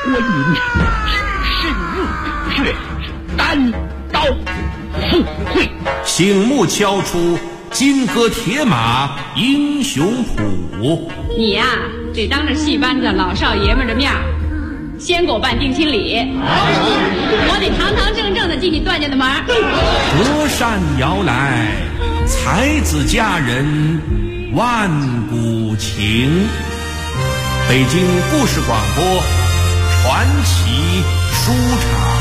观音身入血，单刀赴会。 醒目敲出金戈铁马英雄谱。 你呀，得当着戏班子老少爷们的面先给我办定亲礼，我得堂堂正正的进你段家的门。 隔山遥来，才子佳人万古情。北京故事广播传奇书场。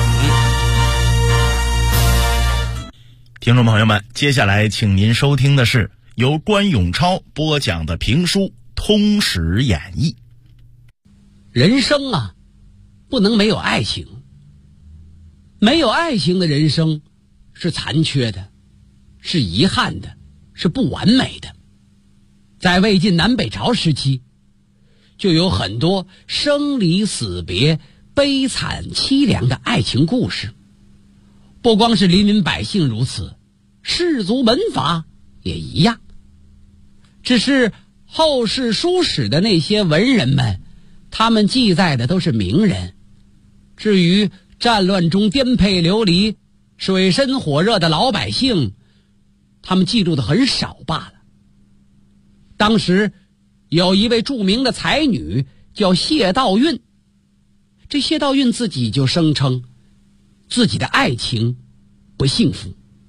听众朋友们，接下来请您收听的是由关永超播讲的评书《通史演义》。 人生啊，不能没有爱情，没有爱情的人生是残缺的，是遗憾的，是不完美的。在魏晋南北朝时期，就有很多生离死别、悲惨凄凉的爱情故事。不光是黎民百姓如此，士族门阀也一样。只是后世书史的那些文人们，他们记载的都是名人，至于战乱中颠沛流离、水深火热的老百姓，他们记录的很少罢了。当时有一位著名的才女叫谢道韫，这谢道韫自己就声称自己的爱情不幸福，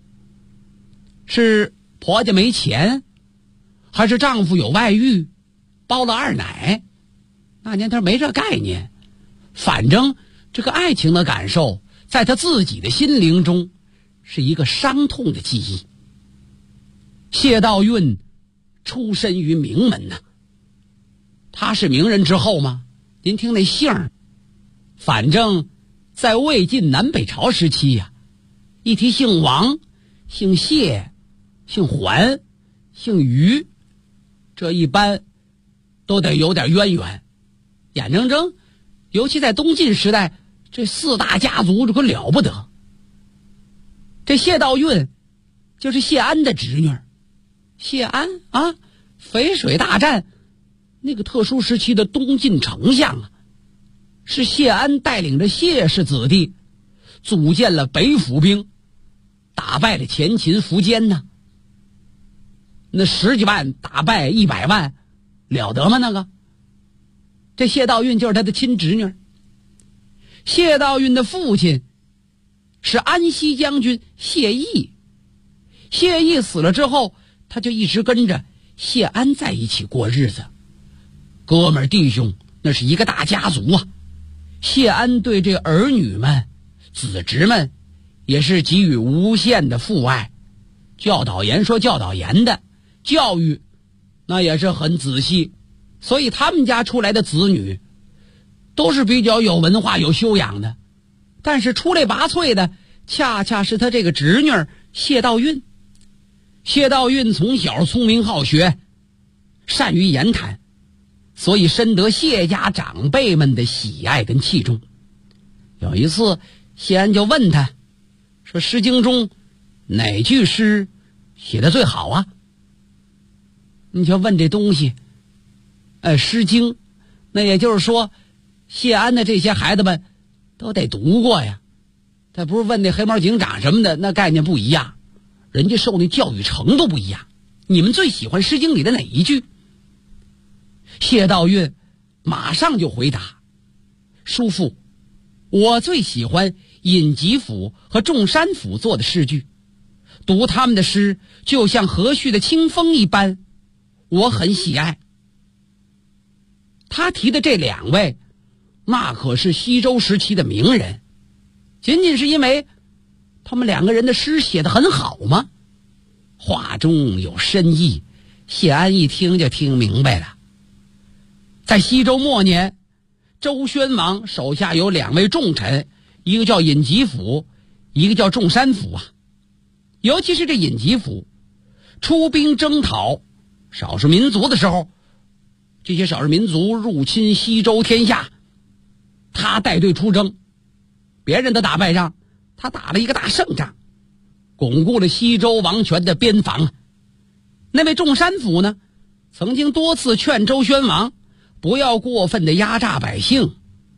是婆家没钱，还是丈夫有外遇，包了二奶？那年头没这概念，反正这个爱情的感受在她自己的心灵中是一个伤痛的记忆。谢道韫出身于名门呐，他是名人之后吗？您听那姓儿，反正在魏晋南北朝时期呀，一提姓王、姓谢、姓桓、姓于，这一般都得有点渊源。眼睁睁，尤其在东晋时代，这四大家族这可了不得。这谢道韫就是谢安的侄女。谢安啊，淝水大战那个特殊时期的东晋丞相啊，是谢安带领着谢氏子弟组建了北府兵，打败了前秦苻坚呢。那10几万打败100万，了得吗？那个这谢道韫就是他的亲侄女。谢道韫的父亲是安西将军谢毅，谢毅死了之后，他就一直跟着谢安在一起过日子，哥们儿弟兄，那是一个大家族啊。谢安对这儿女们、子侄们也是给予无限的父爱，教导严说教导严的，教育那也是很仔细，所以他们家出来的子女都是比较有文化有修养的。但是出类拔萃的恰恰是他这个侄女谢道韫。谢道韫从小聪明好学，善于言谈，所以深得谢家长辈们的喜爱跟器重。有一次谢安就问他说，诗经中哪句诗写得最好啊？你就问这东西，诗经，那也就是说谢安的这些孩子们都得读过呀。他不是问那黑猫警长什么的，那概念不一样，人家受那教育程度不一样。你们最喜欢诗经里的哪一句？谢道韫马上就回答，叔父，我最喜欢尹吉甫和仲山甫做的诗句，读他们的诗就像和煦的清风一般，我很喜爱。他提的这两位那可是西周时期的名人，仅仅是因为他们两个人的诗写得很好吗？话中有深意，谢安一听就听明白了。在西周末年，周宣王手下有2位重臣，一个叫尹吉甫，一个叫仲山甫啊。尤其是这尹吉甫出兵征讨少数民族的时候，这些少数民族入侵西周天下，他带队出征，别人都打败仗，他打了一个大胜仗，巩固了西周王权的边防。那位仲山甫呢，曾经多次劝周宣王不要过分的压榨百姓，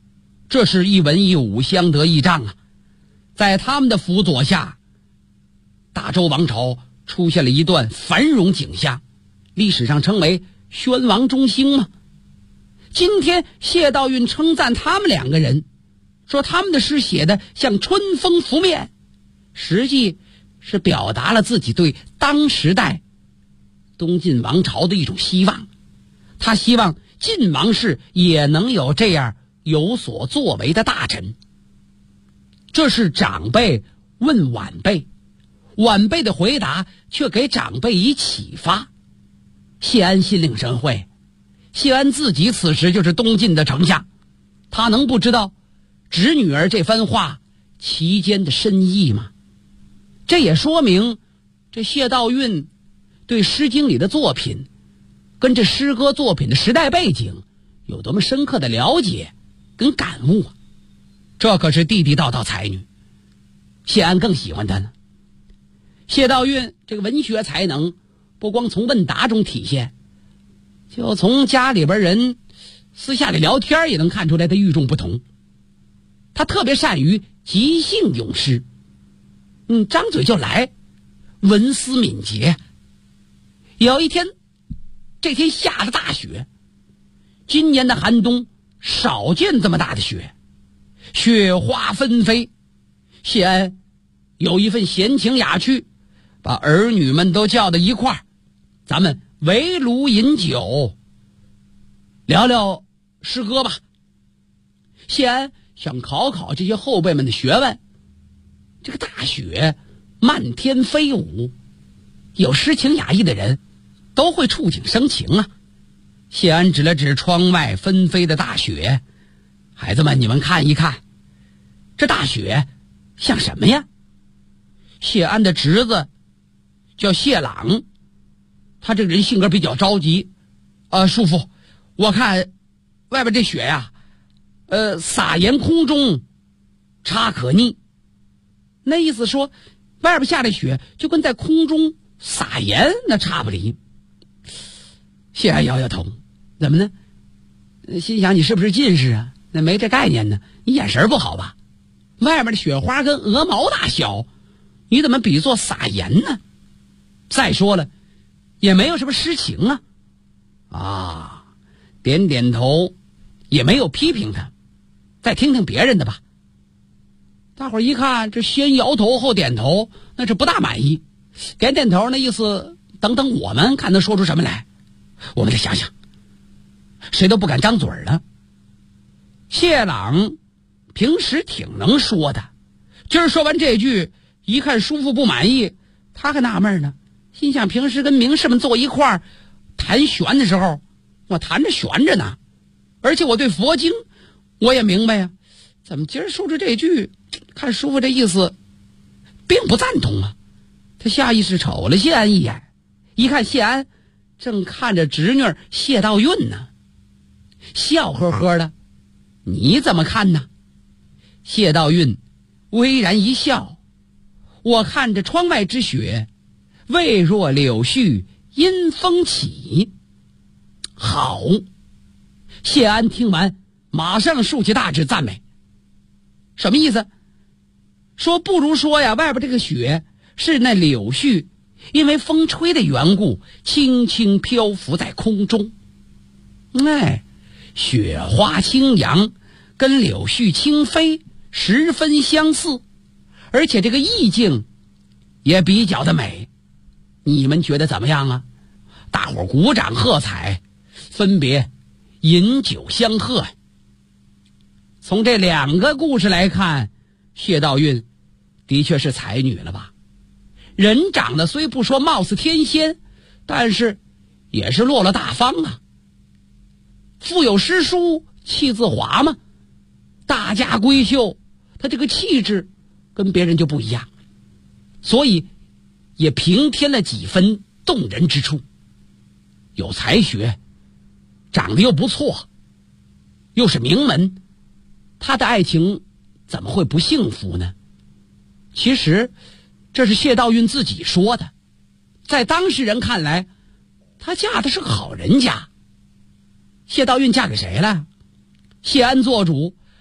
这是一文一武，相得益彰啊。在他们的辅佐下，大周王朝出现了一段繁荣景象，历史上称为宣王中兴嘛。今天谢道韫称赞他们两个人，说他们的诗写的像春风拂面，实际是表达了自己对当时代东晋王朝的一种希望。他希望晋王室也能有这样有所作为的大臣。这是长辈问晚辈，晚辈的回答却给长辈以启发。谢安心领神会，谢安自己此时就是东晋的丞相，他能不知道侄女儿这番话其间的深意吗？这也说明这谢道韫对《诗经》里的作品跟这诗歌作品的时代背景有多么深刻的了解跟感悟啊！这可是地地道道才女，谢安更喜欢她呢。谢道韫这个文学才能不光从问答中体现，就从家里边人私下里聊天也能看出来他与众不同。他特别善于即兴咏诗，张嘴就来，文思敏捷。有一天，这天下着大雪，今年的寒冬少见这么大的雪，雪花纷飞。谢安有一份闲情雅趣，把儿女们都叫到一块儿，咱们围炉饮酒，聊聊诗歌吧。谢安想考考这些后辈们的学问。这个大雪漫天飞舞，有诗情雅意的人都会触景生情啊。谢安指了指窗外纷飞的大雪，孩子们，你们看一看，这大雪像什么呀？谢安的侄子叫谢朗，他这个人性格比较着急。叔父，我看外边这雪呀，撒盐空中差可逆。那意思说，外边下的雪就跟在空中撒盐那差不离。谢安摇摇头，怎么呢？心想你是不是近视啊？那没这概念呢，你眼神不好吧？外面的雪花跟鹅毛大小，你怎么比作撒盐呢？再说了，也没有什么诗情啊。点点头，也没有批评他，再听听别人的吧。大伙儿一看，这先摇头后点头，那是不大满意。点点头那意思，等等我们看能说出什么来。我们再想想，谁都不敢张嘴了。谢朗平时挺能说的，今儿说完这句，一看叔父不满意，他还纳闷呢，心想平时跟名士们坐一块儿谈玄的时候，我谈着悬着呢，而且我对佛经我也明白呀，怎么今儿说出这句，看叔父这意思并不赞同啊。他下意识瞅了谢安一眼，一看谢安正看着侄女谢道韫呢，笑呵呵的，你怎么看呢？谢道韫微然一笑，我看着窗外之雪，未若柳絮因风起。好。谢安听完马上竖起大指赞美。什么意思？说不如说呀，外边这个雪是那柳絮因为风吹的缘故轻轻漂浮在空中。雪花轻扬跟柳絮轻飞十分相似，而且这个意境也比较的美。你们觉得怎么样啊？大伙鼓掌喝彩，分别饮酒相贺。从这两个故事来看，谢道韫的确是才女了吧？人长得虽不说貌似天仙，但是也是落落大方啊。腹有诗书气自华嘛，大家闺秀，她这个气质跟别人就不一样，所以也平添了几分动人之处。有才学，长得又不错，又是名门，她的爱情怎么会不幸福呢？其实这是谢道韫自己说的，在当事人看来，她嫁的是个好人家。谢道韫嫁给谁了？谢安做主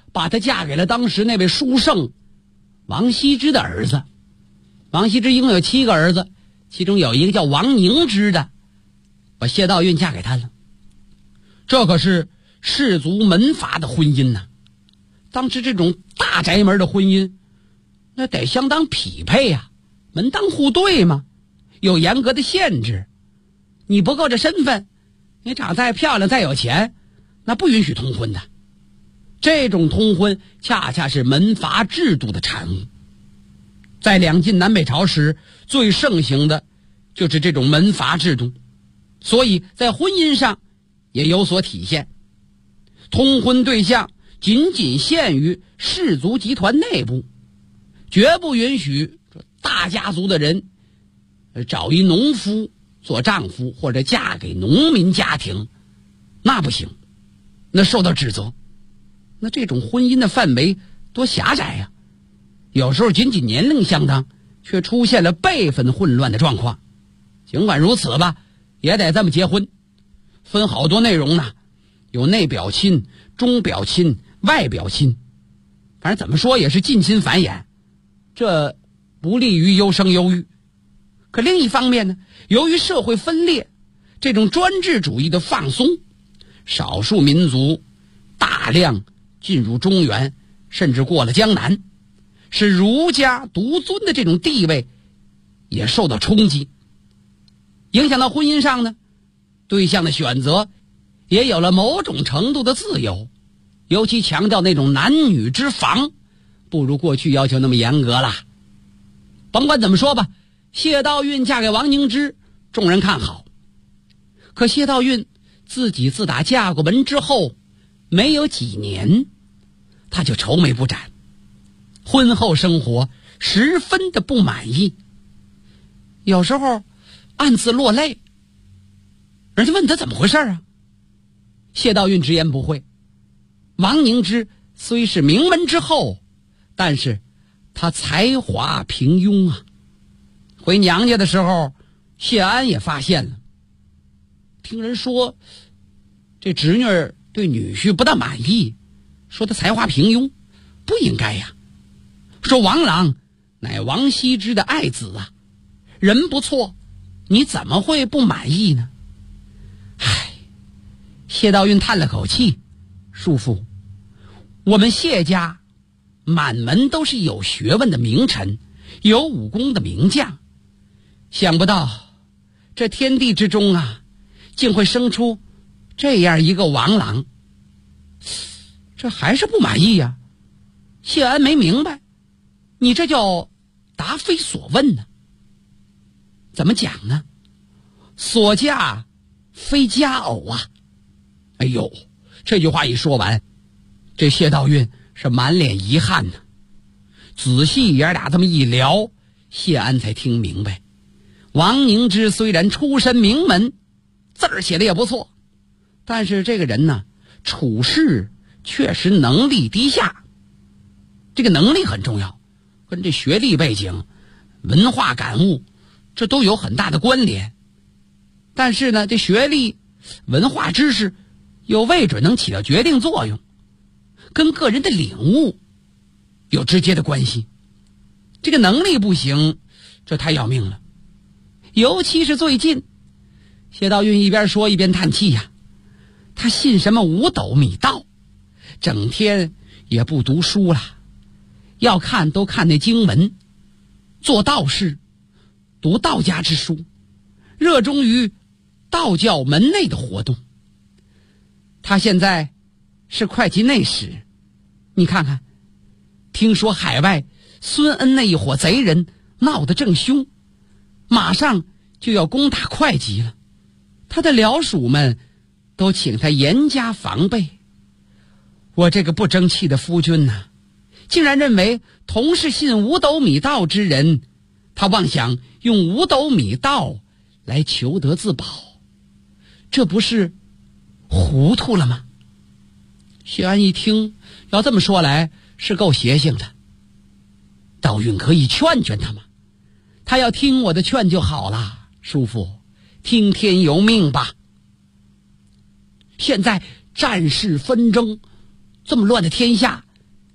把她嫁给了当时那位书圣王羲之的儿子。王羲之一共有7个儿子，其中有一个叫王凝之的，把谢道韫嫁给他了。这可是氏族门阀的婚姻呐。当时这种大宅门的婚姻，那得相当匹配呀，门当户对嘛，有严格的限制。你不够这身份，你长再漂亮再有钱，那不允许通婚的。这种通婚恰恰是门阀制度的产物。在两晋南北朝时，最盛行的就是这种门阀制度，所以在婚姻上也有所体现。通婚对象仅仅限于氏族集团内部，绝不允许大家族的人找一农夫做丈夫，或者嫁给农民家庭，那不行，那受到指责。那这种婚姻的范围多狭窄呀，有时候仅仅年龄相当，却出现了辈分混乱的状况。尽管如此吧，也得这么结婚，分好多内容呢，有内表亲、中表亲、外表亲，反正怎么说也是近亲繁衍，这不利于优生优育。可另一方面呢，由于社会分裂，这种专制主义的放松，少数民族大量进入中原，甚至过了江南，使儒家独尊的这种地位也受到冲击。影响到婚姻上呢，对象的选择也有了某种程度的自由，尤其强调那种男女之防，不如过去要求那么严格了。甭管怎么说吧，谢道韫嫁给王凝之，众人看好。可谢道韫自己自打嫁过门之后，没有几年，他就愁眉不展，婚后生活十分的不满意，有时候暗自落泪。人家问他怎么回事啊？谢道韫直言不讳。王凝之虽是名门之后，但是他才华平庸啊。回娘家的时候，谢安也发现了，听人说这侄女对女婿不大满意，说他才华平庸，不应该呀。说王朗乃王羲之的爱子啊，人不错，你怎么会不满意呢？唉，谢道韫叹了口气，叔父，我们谢家满门都是有学问的名臣，有武功的名将，想不到这天地之中啊，竟会生出这样一个王朗，这还是不满意呀。谢安没明白，你这叫答非所问呢。怎么讲呢？所嫁非佳偶啊。哎呦，这句话一说完，这谢道韫是满脸遗憾呢。仔细爷俩这么一聊，谢安才听明白，王凝之虽然出身名门，字儿写的也不错，但是这个人呢，处事确实能力低下。这个能力很重要，跟这学历背景、文化感悟，这都有很大的关联。但是呢，这学历、文化知识又未准能起到决定作用，跟个人的领悟有直接的关系。这个能力不行，这太要命了。尤其是最近，谢道韫一边说一边叹气呀，他信什么五斗米道，整天也不读书了，要看都看那经文，做道士，读道家之书，热衷于道教门内的活动。他现在是会稽内史，你看看，听说海外孙恩那一伙贼人闹得正凶，马上就要攻打会稽了，他的僚属们都请他严加防备。我这个不争气的夫君呐，竟然认为同是信五斗米道之人，他妄想用五斗米道来求得自保，这不是糊涂了吗？谢安一听，要这么说来是够邪性的。道韫可以劝劝他吗？他要听我的劝就好了，叔父，听天由命吧。现在战事纷争，这么乱的天下，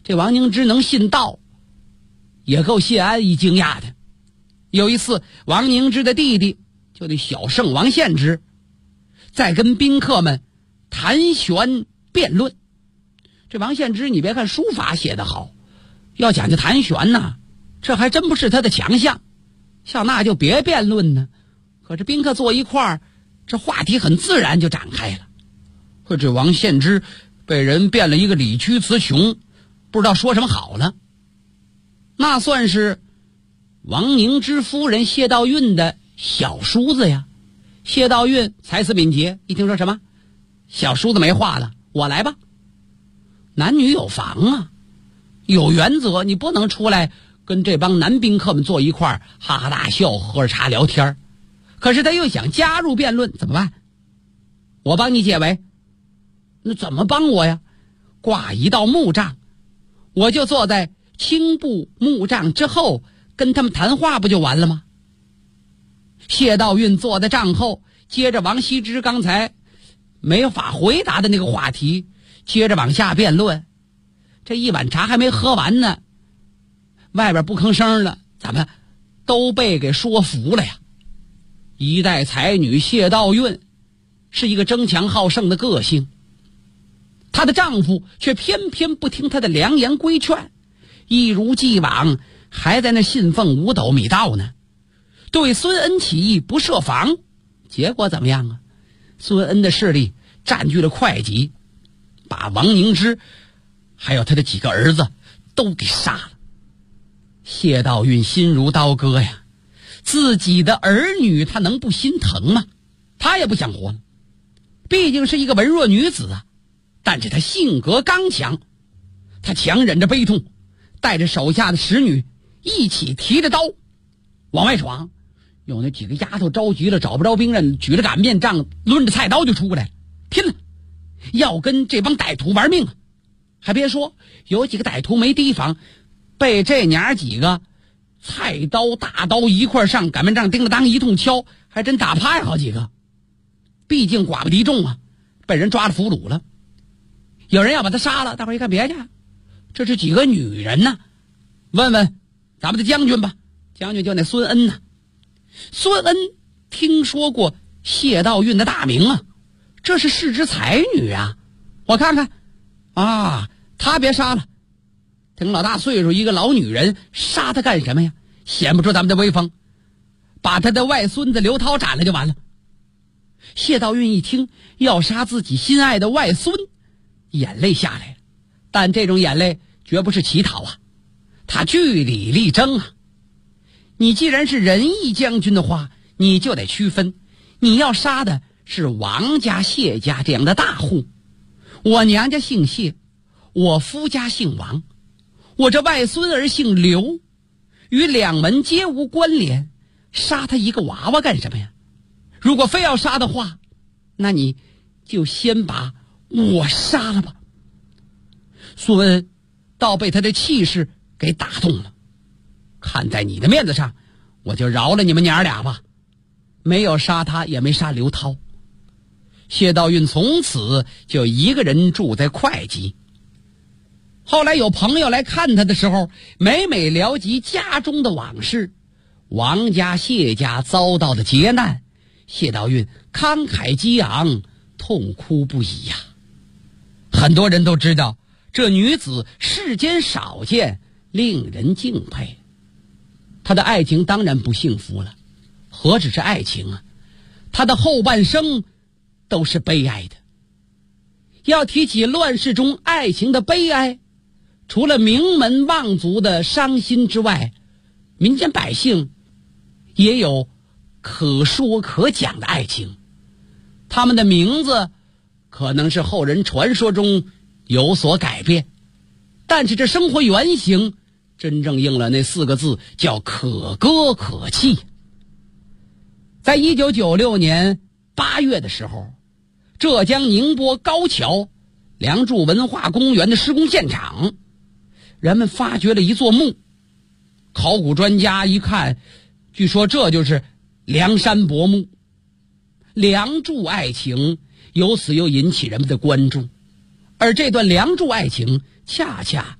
这王凝之能信道，也够谢安一惊讶的。有一次，王凝之的弟弟就那小圣王献之在跟宾客们谈玄辩论。这王献之你别看书法写得好，要讲究谈玄呐，这还真不是他的强项。像那就别辩论呢。可是宾客坐一块儿，这话题很自然就展开了。可这王献之被人辩了一个理屈词穷，不知道说什么好了。那算是王凝之夫人谢道韫的小叔子呀。谢道韫才思敏捷，一听说什么小叔子没话了，我来吧。男女有房啊，有原则，你不能出来跟这帮男宾客们坐一块儿哈哈大笑，喝着茶聊天。可是他又想加入辩论，怎么办？我帮你解围。那怎么帮我呀？挂一道木杖，我就坐在青布木杖之后跟他们谈话，不就完了吗？谢道韫坐在帐后，接着王羲之刚才没法回答的那个话题，接着往下辩论。这一碗茶还没喝完呢，外边不吭声了，咱们都被给说服了呀。一代才女谢道韫是一个争强好胜的个性，她的丈夫却偏偏不听她的良言规劝，一如既往还在那信奉五斗米道呢。对孙恩起义不设防，结果怎么样啊？孙恩的势力占据了会稽，把王凝之还有他的几个儿子都给杀了。谢道韫心如刀割呀，自己的儿女他能不心疼吗？他也不想活了，毕竟是一个文弱女子啊。但是他性格刚强，他强忍着悲痛，带着手下的使女一起提着刀往外闯。有那几个丫头着急了，找不着兵刃，举着擀面杖，抡着菜刀就出来，拼了，要跟这帮歹徒玩命啊！还别说，有几个歹徒没提防，被这娘几个菜刀大刀一块上，擀面杖叮了当一通敲，还真打趴好几个。毕竟寡不敌众啊，被人抓了俘虏了。有人要把他杀了，大伙一看别去，这是几个女人呢。问问咱们的将军吧，将军就那孙恩呢。孙恩听说过谢道韫的大名啊，这是世之才女啊。我看看啊，他别杀了，挺老大岁数一个老女人，杀他干什么呀？显不出咱们的威风，把他的外孙子刘涛斩了就完了。谢道韫一听要杀自己心爱的外孙，眼泪下来了，但这种眼泪绝不是乞讨啊，他据理力争啊。你既然是仁义将军的话，你就得区分，你要杀的是王家谢家这样的大户，我娘家姓谢，我夫家姓王，我这外孙儿姓刘，与两门皆无关联，杀他一个娃娃干什么呀？如果非要杀的话，那你就先把我杀了吧。孙恩倒被他的气势给打动了，看在你的面子上，我就饶了你们娘俩吧。没有杀他，也没杀刘涛。谢道韫从此就一个人住在会稽。后来有朋友来看他的时候，每每聊及家中的往事，王家谢家遭到的劫难，谢道韫慷慨激昂，痛哭不已呀。很多人都知道这女子世间少见，令人敬佩。她的爱情当然不幸福了，何止是爱情啊，她的后半生都是悲哀的。要提起乱世中爱情的悲哀，除了名门望族的伤心之外，民间百姓也有可说可讲的爱情。他们的名字可能是后人传说中有所改变，但是这生活原型真正应了那4个字，叫可歌可泣。在1996年8月的时候，浙江宁波高桥梁祝文化公园的施工现场，人们发掘了一座墓。考古专家一看，据说这就是梁山伯墓。梁祝爱情由此又引起人们的关注，而这段梁祝爱情恰恰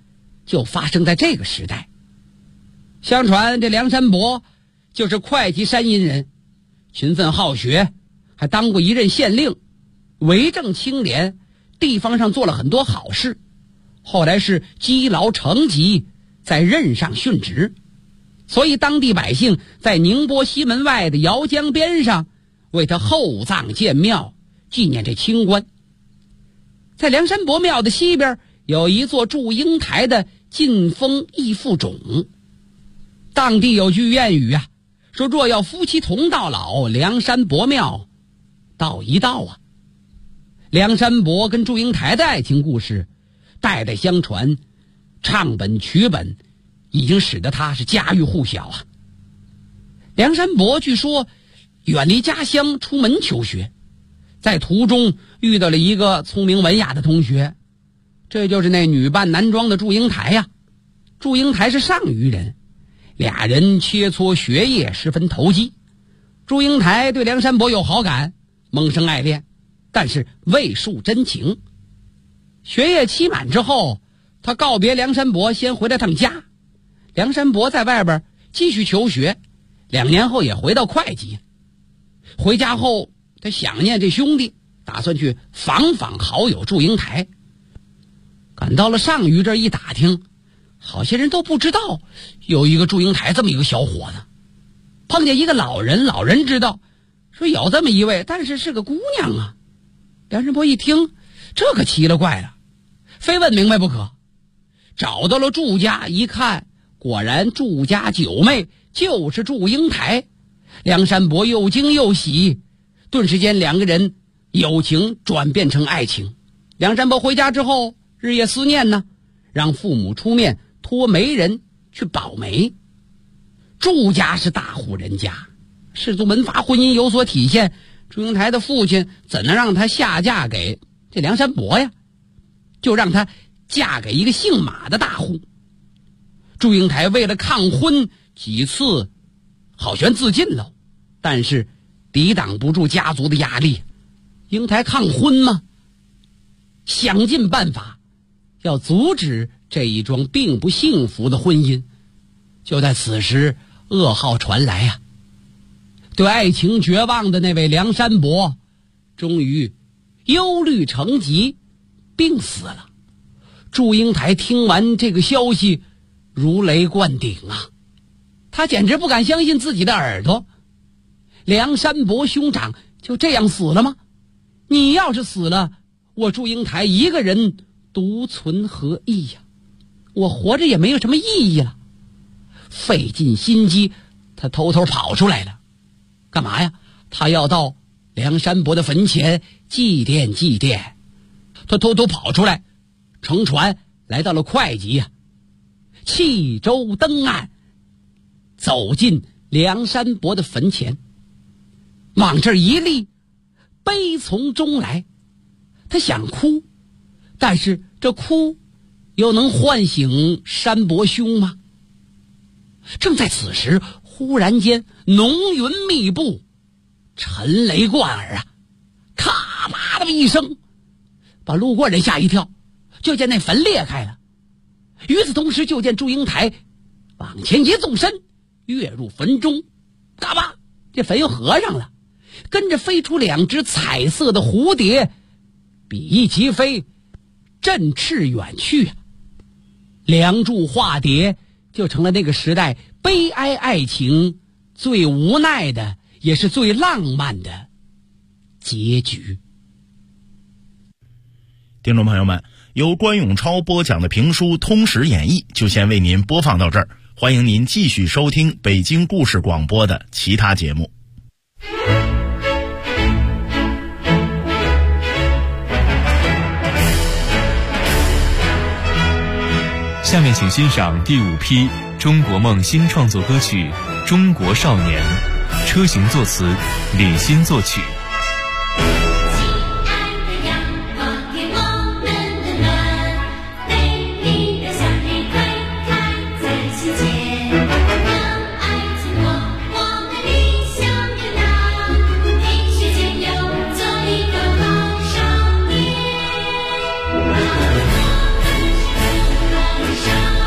就发生在这个时代。相传这梁山伯就是会稽山阴人，勤奋好学，还当过一任县令，为政清廉，地方上做了很多好事。后来是积劳成疾，在任上殉职，所以当地百姓在宁波西门外的姚江边上为他厚葬建庙，纪念这清官。在梁山伯庙的西边有一座祝英台的晋封义父冢。当地有句谚语啊，说若要夫妻同到老，梁山伯庙道一道啊。梁山伯跟祝英台的爱情故事代代相传，唱本曲本，已经使得他是家喻户晓啊。梁山伯据说远离家乡出门求学，在途中遇到了一个聪明文雅的同学，这就是那女扮男装的祝英台呀。祝英台是上虞人，俩人切磋学业，十分投机。祝英台对梁山伯有好感，萌生爱恋，但是未述真情。学业期满之后，他告别梁山伯，先回了趟家。梁山伯在外边继续求学，2年后也回到会稽。回家后，他想念这兄弟，打算去访访好友祝英台。赶到了上虞这一打听，好些人都不知道有一个祝英台这么一个小伙子。碰见一个老人，老人知道说有这么一位，但是是个姑娘啊。梁山伯一听，这可奇了怪了，非问明白不可。找到了祝家，一看果然祝家九妹就是祝英台。梁山伯又惊又喜，顿时间2个人友情转变成爱情。梁山伯回家之后日夜思念呢，让父母出面托媒人去保媒。祝家是大户人家，氏族门阀婚姻有所体现，祝英台的父亲怎能让她下嫁给这梁山伯呀？就让她嫁给一个姓马的大户。祝英台为了抗婚，几次好悬自尽了，但是抵挡不住家族的压力。英台抗婚吗？想尽办法要阻止这一桩并不幸福的婚姻。就在此时，噩耗传来啊，对爱情绝望的那位梁山伯终于忧虑成疾，病死了。祝英台听完这个消息如雷贯顶啊，他简直不敢相信自己的耳朵。梁山伯兄长就这样死了吗？你要是死了，我祝英台一个人独存何意呀？我活着也没有什么意义了。费尽心机，他偷偷跑出来了。干嘛呀？他要到梁山伯的坟前祭奠祭奠。他偷偷跑出来，乘船来到了会稽呀，弃舟登岸，走进梁山伯的坟前，往这儿一立，悲从中来。他想哭，但是这哭又能唤醒山伯兄吗？正在此时，忽然间浓云密布，沉雷贯耳啊，咔啦的一声，把路过人吓一跳。就见那坟裂开了，与此同时，就见祝英台往前一纵身，跃入坟中，嘎巴，这坟又合上了，跟着飞出2只彩色的蝴蝶，比翼齐飞，振翅远去。梁祝化蝶就成了那个时代悲哀爱情最无奈的，也是最浪漫的结局。 听众朋友们，由关永超播讲的评书《通史演义》就先为您播放到这儿，欢迎您继续收听北京故事广播的其他节目。 下面请欣赏第5批中国梦新创作歌曲《中国少年》，车行作词，李欣作曲。 少年。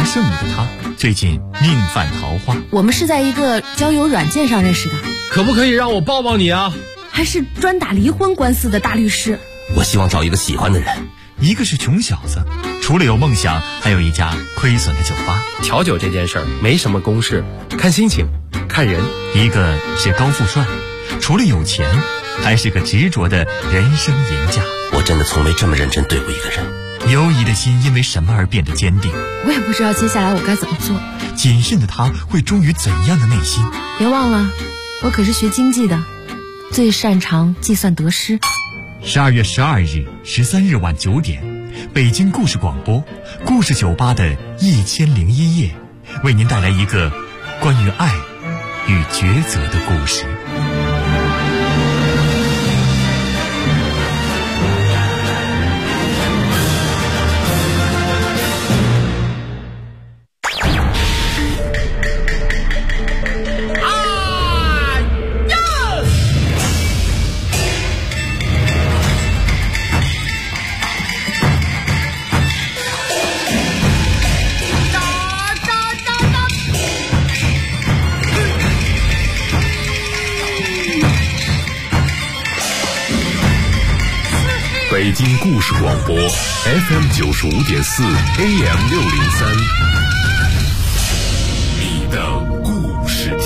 剩女的她最近命犯桃花。 我们是在一个交友软件上认识的。 可不可以让我抱抱你啊？ 还是专打离婚官司的大律师。 我希望找一个喜欢的人。 一个是穷小子，除了有梦想，还有一家亏损的酒吧。 调酒这件事儿没什么公式，看心情，看人。 一个是高富帅，除了有钱，还是个执着的人生赢家。 我真的从没这么认真对过一个人。 犹疑的心因为什么而变得坚定？ 我也不知道接下来我该怎么做。 谨慎的他会忠于怎样的内心？ 别忘了，我可是学经济的，最擅长计算得失。 12月12日、13日晚9点，北京故事广播故事酒吧的1001夜，为您带来一个关于爱与抉择的故事。 北京故事广播 FM 95.4 AM 603，你的故事。